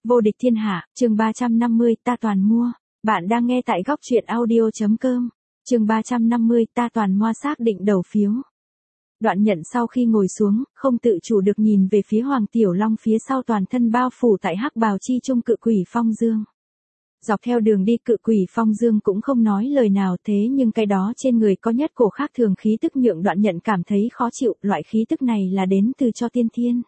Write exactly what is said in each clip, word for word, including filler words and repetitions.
Vô địch thiên hạ, chương ba trăm năm mươi, ta toàn mua. Bạn đang nghe tại góc truyện audio.com. Chương ba trăm năm mươi, ta toàn mua xác định đầu phiếu. Đoạn Nhận sau khi ngồi xuống, không tự chủ được nhìn về phía Hoàng Tiểu Long phía sau toàn thân bao phủ tại hắc bào chi trung cự quỷ Phong Dương. Dọc theo đường đi cự quỷ Phong Dương cũng không nói lời nào, thế nhưng cái đó trên người có nhất cổ khác thường khí tức nhượng Đoạn Nhận cảm thấy khó chịu, loại khí tức này là đến từ cho tiên thiên.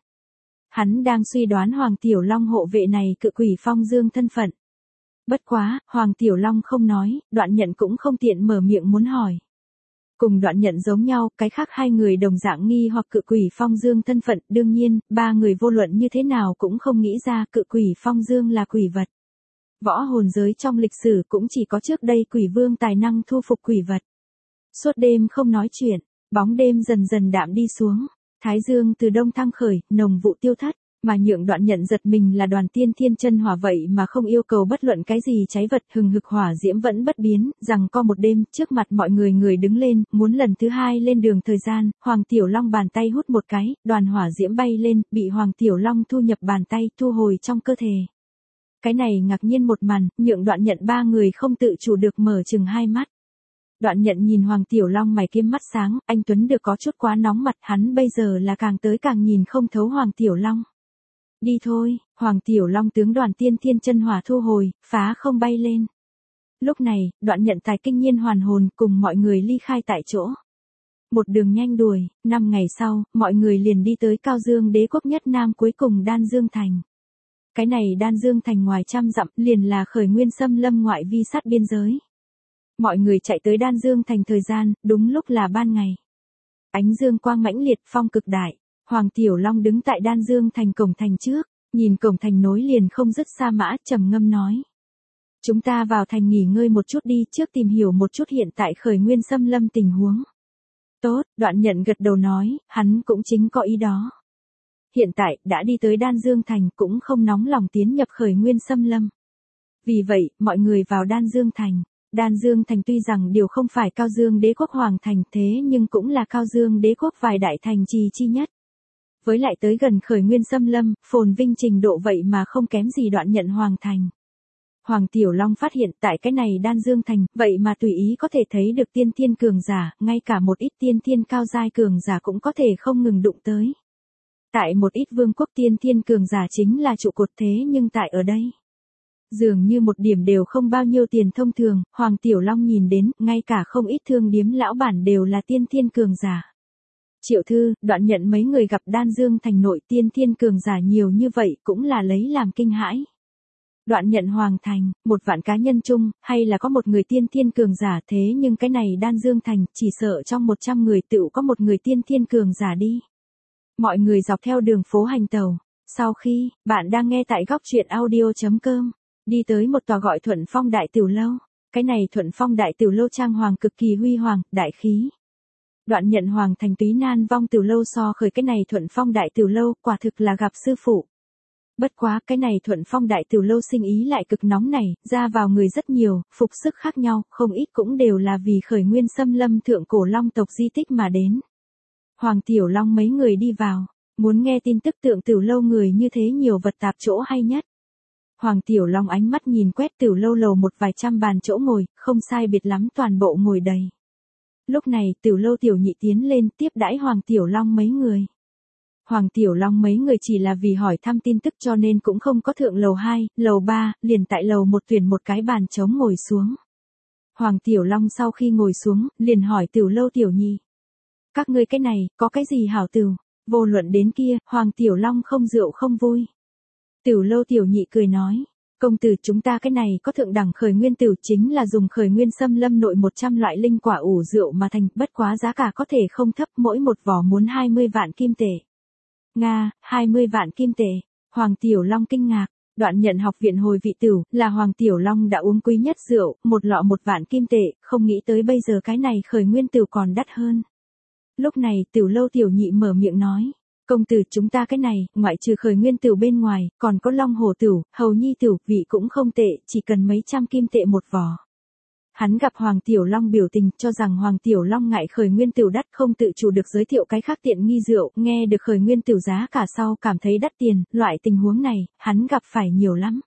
Hắn đang suy đoán Hoàng Tiểu Long hộ vệ này cự quỷ Phong Dương thân phận. Bất quá, Hoàng Tiểu Long không nói, Đoạn Nhận cũng không tiện mở miệng muốn hỏi. Cùng Đoạn Nhận giống nhau, cái khác hai người đồng dạng nghi hoặc cự quỷ Phong Dương thân phận, đương nhiên, ba người vô luận như thế nào cũng không nghĩ ra cự quỷ Phong Dương là quỷ vật. Võ hồn giới trong lịch sử cũng chỉ có trước đây quỷ vương tài năng thu phục quỷ vật. Suốt đêm không nói chuyện, bóng đêm dần dần đạm đi xuống. Thái dương từ đông thăng khởi, nồng vụ tiêu thất, mà nhượng Đoạn Nhận giật mình là đoàn tiên thiên chân hỏa vậy mà không yêu cầu bất luận cái gì cháy vật, hừng hực hỏa diễm vẫn bất biến, rằng co một đêm, trước mặt mọi người người đứng lên, muốn lần thứ hai lên đường thời gian, Hoàng Tiểu Long bàn tay hút một cái, đoàn hỏa diễm bay lên, bị Hoàng Tiểu Long thu nhập bàn tay, thu hồi trong cơ thể. Cái này ngạc nhiên một màn, nhượng Đoạn Nhận ba người không tự chủ được mở chừng hai mắt. Đoạn Nhận nhìn Hoàng Tiểu Long mày kiếm mắt sáng, anh Tuấn được có chút quá nóng mặt, hắn bây giờ là càng tới càng nhìn không thấu Hoàng Tiểu Long. Đi thôi, Hoàng Tiểu Long tướng đoàn tiên thiên chân hỏa thu hồi, phá không bay lên. Lúc này, Đoạn Nhận tài kinh nhiên hoàn hồn cùng mọi người ly khai tại chỗ. Một đường nhanh đuổi, năm ngày sau, mọi người liền đi tới Cao Dương đế quốc nhất nam cuối cùng Đan Dương Thành. Cái này Đan Dương Thành ngoài trăm dặm liền là khởi nguyên xâm lâm ngoại vi sát biên giới. Mọi người chạy tới Đan Dương Thành thời gian, đúng lúc là ban ngày. Ánh dương quang mãnh liệt, phong cực đại. Hoàng Tiểu Long đứng tại Đan Dương Thành cổng thành trước, nhìn cổng thành nối liền không dứt sa mã, trầm ngâm nói. Chúng ta vào thành nghỉ ngơi một chút đi, trước tìm hiểu một chút hiện tại khởi nguyên xâm lâm tình huống. Tốt, Đoạn Nhận gật đầu nói, hắn cũng chính có ý đó. Hiện tại, đã đi tới Đan Dương Thành cũng không nóng lòng tiến nhập khởi nguyên xâm lâm. Vì vậy, mọi người vào Đan Dương Thành. Đan Dương Thành tuy rằng điều không phải Cao Dương đế quốc hoàng thành thế nhưng cũng là Cao Dương đế quốc vài đại thành trì chi nhất. Với lại tới gần khởi nguyên xâm lâm, phồn vinh trình độ vậy mà không kém gì Đoạn Nhận hoàng thành. Hoàng Tiểu Long phát hiện tại cái này Đan Dương Thành, vậy mà tùy ý có thể thấy được tiên thiên cường giả, ngay cả một ít tiên thiên cao giai cường giả cũng có thể không ngừng đụng tới. Tại một ít vương quốc tiên thiên cường giả chính là trụ cột thế nhưng tại ở đây. Dường như một điểm đều không bao nhiêu tiền thông thường, Hoàng Tiểu Long nhìn đến, ngay cả không ít thương điếm lão bản đều là tiên thiên cường giả. Triệu Thư, Đoạn Nhận mấy người gặp Đan Dương Thành nội tiên thiên cường giả nhiều như vậy cũng là lấy làm kinh hãi. Đoạn Nhận hoàng thành, một vạn cá nhân chung, hay là có một người tiên thiên cường giả thế nhưng cái này Đan Dương Thành, chỉ sợ trong một trăm người tựu có một người tiên thiên cường giả đi. Mọi người dọc theo đường phố hành tàu. Sau khi, bạn đang nghe tại góc truyện audio.com. Đi tới một tòa gọi Thuận Phong Đại Tiểu Lâu. Cái này Thuận Phong Đại Tiểu Lâu trang hoàng cực kỳ huy hoàng, đại khí. Đoạn Nhận hoàng thành túy nan vong Tiểu Lâu so khởi cái này Thuận Phong Đại Tiểu Lâu, quả thực là gặp sư phụ. Bất quá, cái này Thuận Phong Đại Tiểu Lâu sinh ý lại cực nóng này, ra vào người rất nhiều, phục sức khác nhau, không ít cũng đều là vì khởi nguyên xâm lâm thượng cổ long tộc di tích mà đến. Hoàng Tiểu Long mấy người đi vào, muốn nghe tin tức tượng Tiểu Lâu người như thế nhiều vật tạp chỗ hay nhất. Hoàng Tiểu Long ánh mắt nhìn quét Tiểu Lâu lầu một vài trăm bàn chỗ ngồi, không sai biệt lắm toàn bộ ngồi đầy. Lúc này Tiểu Lâu Tiểu Nhị tiến lên tiếp đãi Hoàng Tiểu Long mấy người. Hoàng Tiểu Long mấy người chỉ là vì hỏi thăm tin tức cho nên cũng không có thượng lầu hai, lầu ba, liền tại lầu một tuyển một cái bàn trống ngồi xuống. Hoàng Tiểu Long sau khi ngồi xuống, liền hỏi Tiểu Lâu Tiểu Nhị. Các ngươi cái này, có cái gì hảo tửu? Vô luận đến kia, Hoàng Tiểu Long không rượu không vui. Tiểu Lâu Tiểu Nhị cười nói, công tử chúng ta cái này có thượng đẳng khởi nguyên tửu chính là dùng khởi nguyên xâm lâm nội một trăm loại linh quả ủ rượu mà thành, bất quá giá cả có thể không thấp, mỗi một vỏ muốn hai mươi vạn kim tệ. Nga, hai mươi vạn kim tệ. Hoàng Tiểu Long kinh ngạc. Đoạn Nhận học viện hồi vị tửu, là Hoàng Tiểu Long đã uống quý nhất rượu, một lọ một vạn kim tệ, không nghĩ tới bây giờ cái này khởi nguyên tửu còn đắt hơn. Lúc này Tiểu Lâu Tiểu Nhị mở miệng nói, công tử chúng ta cái này, ngoại trừ khởi nguyên tửu bên ngoài, còn có long hồ tửu, hầu nhi tửu, vị cũng không tệ, chỉ cần mấy trăm kim tệ một vỏ. hắn gặp Hoàng Tiểu Long biểu tình, cho rằng Hoàng Tiểu Long ngại khởi nguyên tửu đắt không tự chủ được giới thiệu cái khác tiện nghi rượu, nghe được khởi nguyên tửu giá cả sau cảm thấy đắt tiền, loại tình huống này, hắn gặp phải nhiều lắm.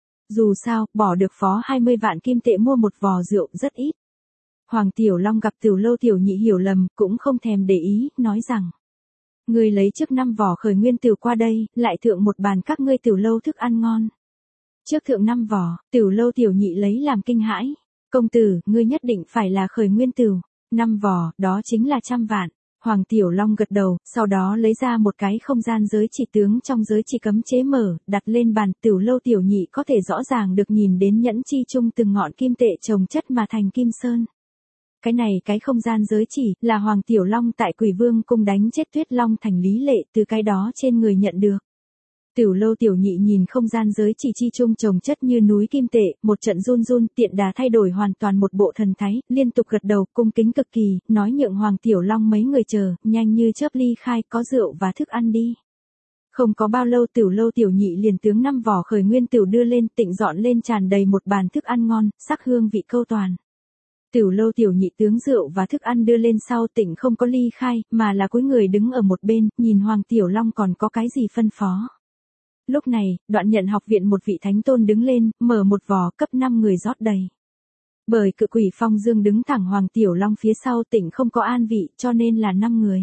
Dù sao, bỏ được phó hai mươi vạn kim tệ mua một vò rượu rất ít. Hoàng Tiểu Long gặp Tiểu Lâu Tiểu Nhị hiểu lầm, cũng không thèm để ý, nói rằng. Ngươi lấy trước năm vò khởi nguyên tửu qua đây, lại thượng một bàn các ngươi Tiểu Lâu thức ăn ngon. Trước thượng năm vò, Tiểu Lâu Tiểu Nhị lấy làm kinh hãi. Công tử, ngươi nhất định phải là khởi nguyên tửu. Năm vò, đó chính là trăm vạn. Hoàng Tiểu Long gật đầu, sau đó lấy ra một cái không gian giới chỉ tướng trong giới chỉ cấm chế mở, đặt lên bàn. Tiểu Lâu Tiểu Nhị có thể rõ ràng được nhìn đến nhẫn chi chung từng ngọn kim tệ chồng chất mà thành kim sơn. Cái này cái không gian giới chỉ, là Hoàng Tiểu Long tại Quỷ Vương cung đánh chết Tuyết Long thành lý lệ từ cái đó trên người nhận được. Tiểu Lâu Tiểu Nhị nhìn không gian giới chỉ chi chung chồng chất như núi kim tệ, một trận run run tiện đà thay đổi hoàn toàn một bộ thần thái, liên tục gật đầu, cung kính cực kỳ, nói nhượng Hoàng Tiểu Long mấy người chờ, nhanh như chớp ly khai, có rượu và thức ăn đi. Không có bao lâu Tiểu Lâu Tiểu Nhị liền tướng năm vò khởi nguyên tửu đưa lên, tịnh dọn lên tràn đầy một bàn thức ăn ngon, sắc hương vị câu toàn. Tiểu Lâu Tiểu Nhị tướng rượu và thức ăn đưa lên sau tịnh không có ly khai, mà là cúi người đứng ở một bên, nhìn Hoàng Tiểu Long còn có cái gì phân phó. Lúc này, Đoạn Nhận học viện một vị thánh tôn đứng lên, mở một vò cấp năm người rót đầy. Bởi cự quỷ phong dương đứng thẳng Hoàng Tiểu Long phía sau tịnh không có an vị, cho nên là năm người.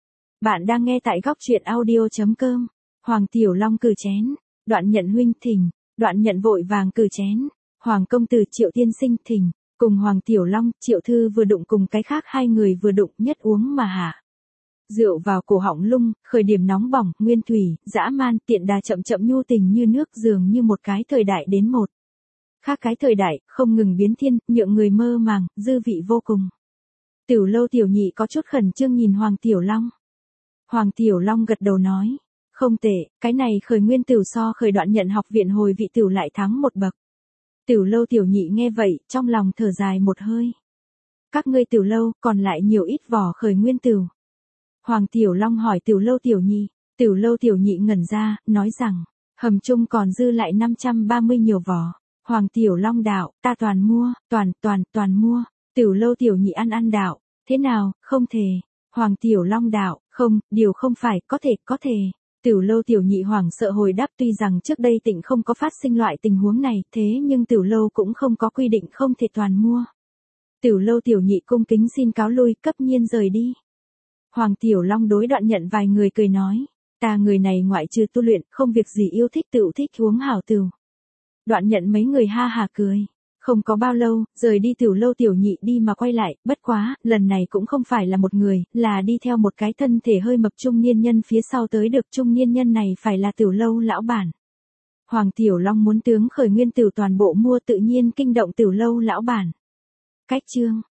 Bạn đang nghe tại góc truyện audio.com. Hoàng Tiểu Long cử chén. Đoạn Nhận huynh thỉnh. Đoạn Nhận vội vàng cử chén. Hoàng công tử Triệu tiên sinh thỉnh. Cùng Hoàng Tiểu Long, Triệu thư vừa đụng cùng cái khác hai người vừa đụng nhất uống mà hạ. Rượu vào cổ họng lung, khởi điểm nóng bỏng, nguyên thủy, dã man, tiện đà chậm chậm nhu tình như nước, dường như một cái thời đại đến một. Khác cái thời đại, không ngừng biến thiên, nhượng người mơ màng, dư vị vô cùng. Tiểu Lâu Tiểu Nhị có chút khẩn trương nhìn Hoàng Tiểu Long. Hoàng Tiểu Long gật đầu nói, không tệ, cái này khởi nguyên tửu so khởi Đoạn Nhận học viện hồi vị tửu lại thắng một bậc. Tiểu Lâu Tiểu Nhị nghe vậy, trong lòng thở dài một hơi. Các ngươi Tiểu Lâu, còn lại nhiều ít vỏ khởi nguyên tửu. Hoàng Tiểu Long hỏi Tiểu Lâu Tiểu Nhị, Tiểu Lâu Tiểu Nhị ngẩn ra, nói rằng, hầm chung còn dư lại năm trăm ba mươi nhiều vỏ. Hoàng Tiểu Long đạo, ta toàn mua, toàn, toàn, toàn mua. Tiểu Lâu Tiểu Nhị ăn ăn đạo, thế nào, không thể. Hoàng Tiểu Long đạo, không, điều không phải, có thể, có thể. Tiểu Lâu Tiểu Nhị hoảng sợ hồi đáp, tuy rằng trước đây tịnh không có phát sinh loại tình huống này, thế nhưng Tiểu Lâu cũng không có quy định không thể toàn mua. Tiểu Lâu Tiểu Nhị cung kính xin cáo lui, cấp nhiên rời đi. Hoàng Tiểu Long đối Đoạn Nhận vài người cười nói, ta người này ngoại trừ tu luyện, không việc gì yêu thích tựu thích uống hảo tửu. Đoạn Nhận mấy người ha hà cười. Không có bao lâu, rời đi Tiểu Lâu Tiểu Nhị đi mà quay lại, bất quá, lần này cũng không phải là một người, là đi theo một cái thân thể hơi mập trung niên nhân phía sau tới được, trung niên nhân này phải là Tiểu Lâu lão bản. Hoàng Tiểu Long muốn tướng khởi nguyên tửu toàn bộ mua, tự nhiên kinh động Tiểu Lâu lão bản. Cách chương